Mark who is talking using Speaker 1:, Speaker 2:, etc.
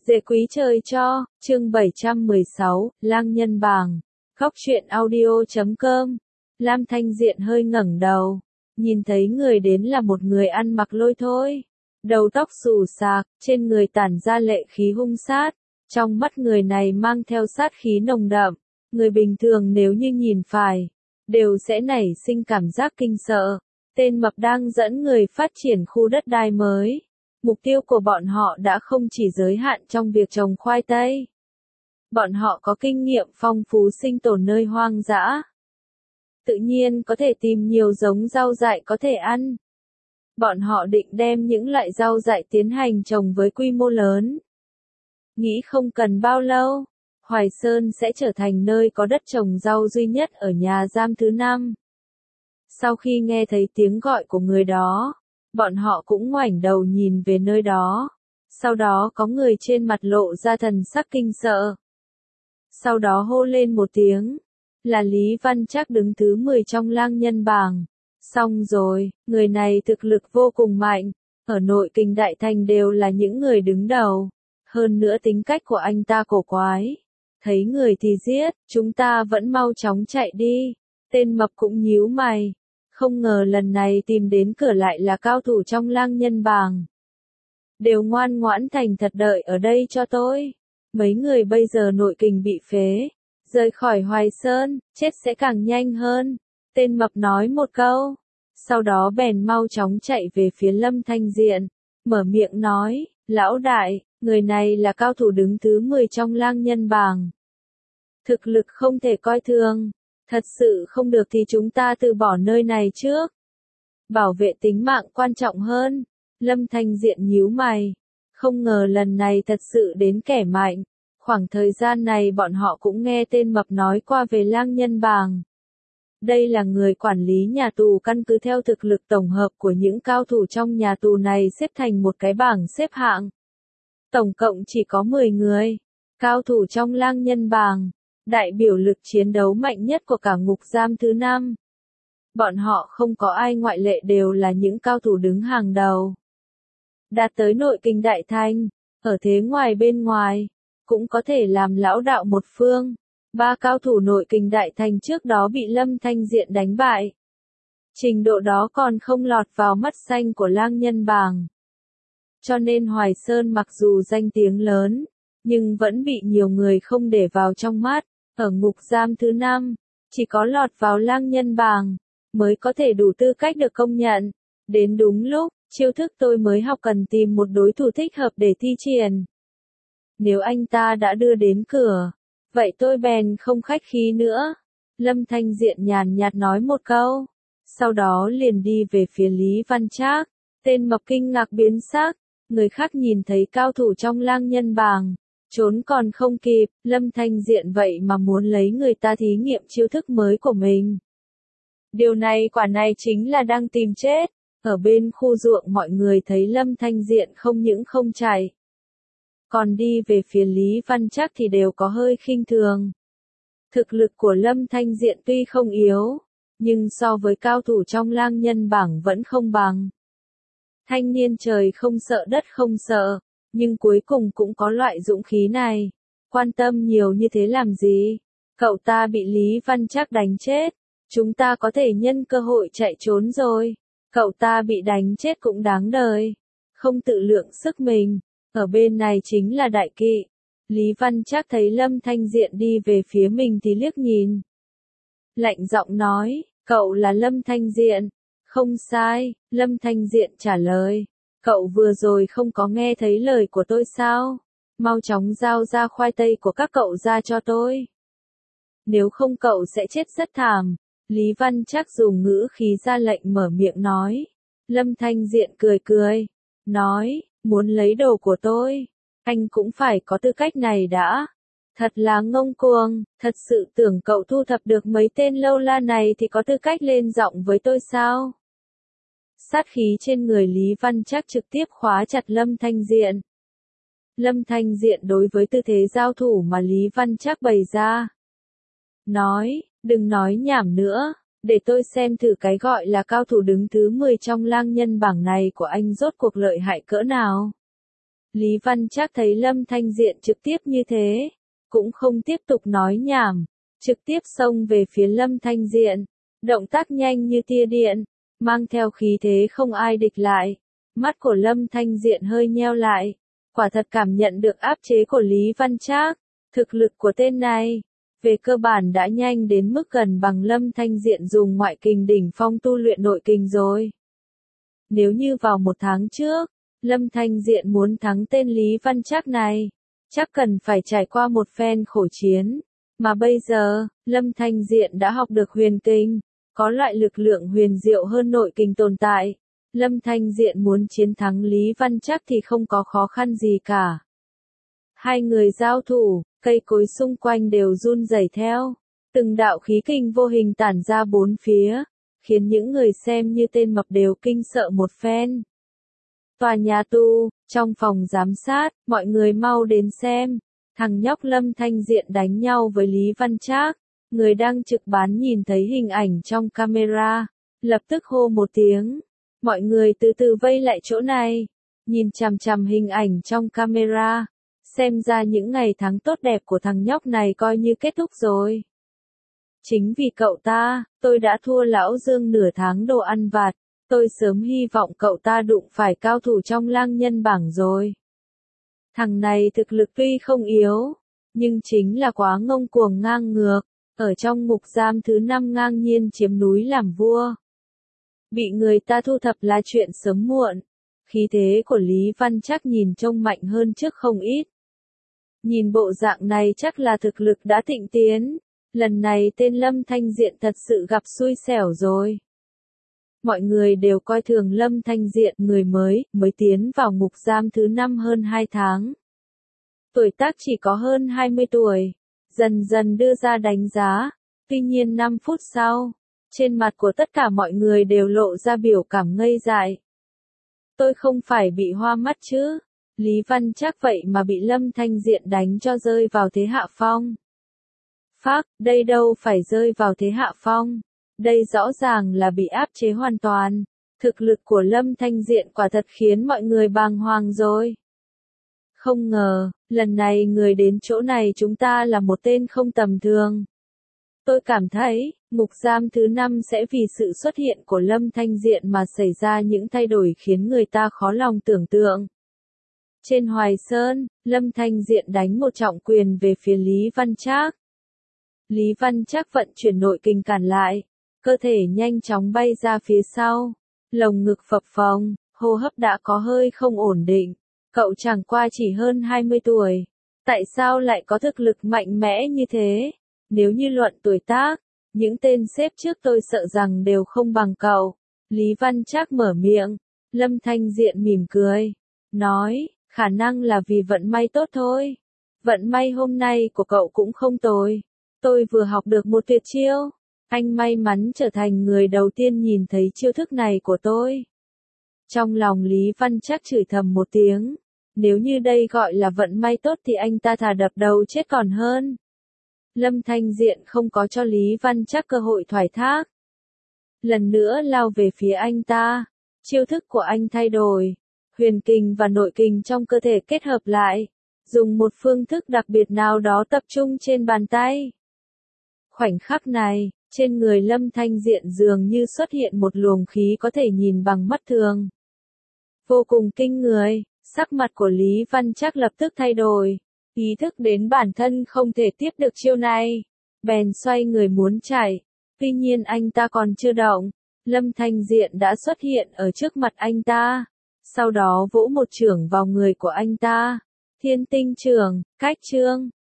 Speaker 1: Dễ quý trời cho, chương 716, lang nhân bảng. Góc truyện audio.com. Lam Thanh Diện hơi ngẩng đầu, nhìn thấy người đến là một người ăn mặc lôi thôi. Đầu tóc xù xạc, trên người tản ra lệ khí hung sát, trong mắt người này mang theo sát khí nồng đậm. Người bình thường nếu như nhìn phải, đều sẽ nảy sinh cảm giác kinh sợ. Tên mập đang dẫn người phát triển khu đất đai mới. Mục tiêu của bọn họ đã không chỉ giới hạn trong việc trồng khoai tây. Bọn họ có kinh nghiệm phong phú sinh tồn nơi hoang dã. Tự nhiên có thể tìm nhiều giống rau dại có thể ăn. Bọn họ định đem những loại rau dại tiến hành trồng với quy mô lớn. Nghĩ không cần bao lâu, Hoài Sơn sẽ trở thành nơi có đất trồng rau duy nhất ở nhà giam thứ 5. Sau khi nghe thấy tiếng gọi của người đó, bọn họ cũng ngoảnh đầu nhìn về nơi đó. Sau đó có người trên mặt lộ ra thần sắc kinh sợ. Sau đó hô lên một tiếng, là Lý Văn Trác đứng thứ 10 trong lang nhân bảng. Xong rồi, người này thực lực vô cùng mạnh, ở nội kình đại thành đều là những người đứng đầu. Hơn nữa tính cách của anh ta cổ quái. Thấy người thì giết, chúng ta vẫn mau chóng chạy đi. Tên mập cũng nhíu mày. Không ngờ lần này tìm đến cửa lại là cao thủ trong lang nhân bảng. Đều ngoan ngoãn thành thật đợi ở đây cho tôi. Mấy người bây giờ nội kình bị phế. Rời khỏi Hoài Sơn, chết sẽ càng nhanh hơn. Tên mập nói một câu. Sau đó bèn mau chóng chạy về phía Lâm Thanh Diện. Mở miệng nói, lão đại, người này là cao thủ đứng thứ 10 trong lang nhân bảng. Thực lực không thể coi thường. Thật sự không được thì chúng ta từ bỏ nơi này trước. Bảo vệ tính mạng quan trọng hơn. Lâm Thanh Diện nhíu mày. Không ngờ lần này thật sự đến kẻ mạnh. Khoảng thời gian này bọn họ cũng nghe tên mập nói qua về lang nhân bảng. Đây là người quản lý nhà tù căn cứ theo thực lực tổng hợp của những cao thủ trong nhà tù này xếp thành một cái bảng xếp hạng. Tổng cộng chỉ có 10 người. Cao thủ trong lang nhân bảng. Đại biểu lực chiến đấu mạnh nhất của cả ngục giam thứ 5. Bọn họ không có ai ngoại lệ, đều là những cao thủ đứng hàng đầu. Đạt tới nội kình đại thành, ở thế ngoài bên ngoài, cũng có thể làm lão đạo một phương. 3 cao thủ nội kình đại thành trước đó bị Lâm Thanh Diện đánh bại. Trình độ đó còn không lọt vào mắt xanh của lang nhân bảng. Cho nên Hoài Sơn mặc dù danh tiếng lớn, nhưng vẫn bị nhiều người không để vào trong mắt. Ở ngục giam thứ 5, chỉ có lọt vào lang nhân bảng, mới có thể đủ tư cách được công nhận. Đến đúng lúc, chiêu thức tôi mới học cần tìm một đối thủ thích hợp để thi triển. Nếu anh ta đã đưa đến cửa, vậy tôi bèn không khách khí nữa. Lâm Thanh Diện nhàn nhạt nói một câu, sau đó liền đi về phía Lý Văn Trác. Tên mập kinh ngạc biến sắc, người khác nhìn thấy cao thủ trong lang nhân bảng. Trốn còn không kịp, Lâm Thanh Diện vậy mà muốn lấy người ta thí nghiệm chiêu thức mới của mình. Điều này quả này chính là đang tìm chết. Ở bên khu ruộng mọi người thấy Lâm Thanh Diện không những không chạy, còn đi về phía Lý Văn Trác thì đều có hơi khinh thường. Thực lực của Lâm Thanh Diện tuy không yếu, nhưng so với cao thủ trong lang nhân bảng vẫn không bằng. Thanh niên trời không sợ đất không sợ. Nhưng cuối cùng cũng có loại dũng khí này. Quan tâm nhiều như thế làm gì? Cậu ta bị Lý Văn Trác đánh chết. Chúng ta có thể nhân cơ hội chạy trốn rồi. Cậu ta bị đánh chết cũng đáng đời. Không tự lượng sức mình. Ở bên này chính là đại kỵ. Lý Văn Trác thấy Lâm Thanh Diện đi về phía mình thì liếc nhìn. Lạnh giọng nói, cậu là Lâm Thanh Diện. Không sai, Lâm Thanh Diện trả lời. Cậu vừa rồi không có nghe thấy lời của tôi sao? Mau chóng giao ra khoai tây của các cậu ra cho tôi. Nếu không cậu sẽ chết rất thảm. Lý Văn Trác dùng ngữ khí ra lệnh mở miệng nói. Lâm Thanh Diện cười cười. Nói, muốn lấy đồ của tôi. Anh cũng phải có tư cách này đã. Thật là ngông cuồng, thật sự tưởng cậu thu thập được mấy tên lâu la này thì có tư cách lên giọng với tôi sao? Sát khí trên người Lý Văn Trác trực tiếp khóa chặt Lâm Thanh Diện. Lâm Thanh Diện đối với tư thế giao thủ mà Lý Văn Trác bày ra. Nói, đừng nói nhảm nữa, để tôi xem thử cái gọi là cao thủ đứng thứ 10 trong lang nhân bảng này của anh rốt cuộc lợi hại cỡ nào. Lý Văn Trác thấy Lâm Thanh Diện trực tiếp như thế, cũng không tiếp tục nói nhảm, trực tiếp xông về phía Lâm Thanh Diện, động tác nhanh như tia điện, mang theo khí thế không ai địch lại. Mắt của Lâm Thanh Diện hơi nheo lại, quả thật cảm nhận được áp chế của Lý Văn Trác, thực lực của tên này, về cơ bản đã nhanh đến mức gần bằng Lâm Thanh Diện dùng ngoại kình đỉnh phong tu luyện nội kình rồi. Nếu như vào một tháng trước, Lâm Thanh Diện muốn thắng tên Lý Văn Trác này, chắc cần phải trải qua một phen khổ chiến, mà bây giờ, Lâm Thanh Diện đã học được huyền kinh, có loại lực lượng huyền diệu hơn nội kình tồn tại. Lâm Thanh Diện muốn chiến thắng Lý Văn Trác thì không có khó khăn gì cả. Hai người giao thủ, cây cối xung quanh đều run rẩy theo, từng đạo khí kình vô hình tản ra bốn phía, khiến những người xem như tên mập đều kinh sợ một phen. Tòa nhà tu, trong phòng giám sát, mọi người mau đến xem, thằng nhóc Lâm Thanh Diện đánh nhau với Lý Văn Trác. Người đang trực bán nhìn thấy hình ảnh trong camera, lập tức hô một tiếng. Mọi người từ từ vây lại chỗ này, nhìn chằm chằm hình ảnh trong camera, xem ra những ngày tháng tốt đẹp của thằng nhóc này coi như kết thúc rồi. Chính vì cậu ta, tôi đã thua lão Dương nửa tháng đồ ăn vặt, tôi sớm hy vọng cậu ta đụng phải cao thủ trong lang nhân bảng rồi. Thằng này thực lực tuy không yếu, nhưng chính là quá ngông cuồng ngang ngược, ở trong ngục giam thứ 5 ngang nhiên chiếm núi làm vua. Bị người ta thu thập là chuyện sớm muộn, khí thế của Lý Văn Trác nhìn trông mạnh hơn trước không ít. Nhìn bộ dạng này chắc là thực lực đã thịnh tiến, lần này tên Lâm Thanh Diện thật sự gặp xui xẻo rồi. Mọi người đều coi thường Lâm Thanh Diện, người mới tiến vào ngục giam thứ 5 hơn 2 tháng. Tuổi tác chỉ có hơn 20 tuổi, dần dần đưa ra đánh giá, tuy nhiên 5 phút sau, trên mặt của tất cả mọi người đều lộ ra biểu cảm ngây dại. Tôi không phải bị hoa mắt chứ, Lý Văn Trác vậy mà bị Lâm Thanh Diện đánh cho rơi vào thế hạ phong. Phác, đây đâu phải rơi vào thế hạ phong, đây rõ ràng là bị áp chế hoàn toàn, thực lực của Lâm Thanh Diện quả thật khiến mọi người bàng hoàng rồi. Không ngờ, lần này người đến chỗ này chúng ta là một tên không tầm thường. Tôi cảm thấy, ngục giam thứ 5 sẽ vì sự xuất hiện của Lâm Thanh Diện mà xảy ra những thay đổi khiến người ta khó lòng tưởng tượng. Trên Hoài Sơn, Lâm Thanh Diện đánh một trọng quyền về phía Lý Văn Trác. Lý Văn Trác vận chuyển nội kình cản lại, cơ thể nhanh chóng bay ra phía sau, lồng ngực phập phồng, hô hấp đã có hơi không ổn định. Cậu chẳng qua chỉ hơn 20 tuổi, tại sao lại có thực lực mạnh mẽ như thế? Nếu như luận tuổi tác, những tên xếp trước tôi sợ rằng đều không bằng cậu. Lý Văn Trác mở miệng, Lâm Thanh Diện mỉm cười, nói, khả năng là vì vận may tốt thôi. Vận may hôm nay của cậu cũng không tồi. Tôi vừa học được một tuyệt chiêu. Anh may mắn trở thành người đầu tiên nhìn thấy chiêu thức này của tôi. Trong lòng Lý Văn Trác chửi thầm một tiếng. Nếu như đây gọi là vận may tốt thì anh ta thà đập đầu chết còn hơn. Lâm Thanh Diện không có cho Lý Văn Trác cơ hội thoái thác. Lần nữa lao về phía anh ta. Chiêu thức của anh thay đổi. Huyền kình và nội kình trong cơ thể kết hợp lại. Dùng một phương thức đặc biệt nào đó tập trung trên bàn tay. Khoảnh khắc này, trên người Lâm Thanh Diện dường như xuất hiện một luồng khí có thể nhìn bằng mắt thường. Vô cùng kinh người, sắc mặt của Lý Văn Trác lập tức thay đổi. Ý thức đến bản thân không thể tiếp được chiêu này. Bèn xoay người muốn chạy. Tuy nhiên anh ta còn chưa động. Lâm Thanh Diện đã xuất hiện ở trước mặt anh ta. Sau đó vỗ một chưởng vào người của anh ta. Thiên tinh chưởng, cách chương.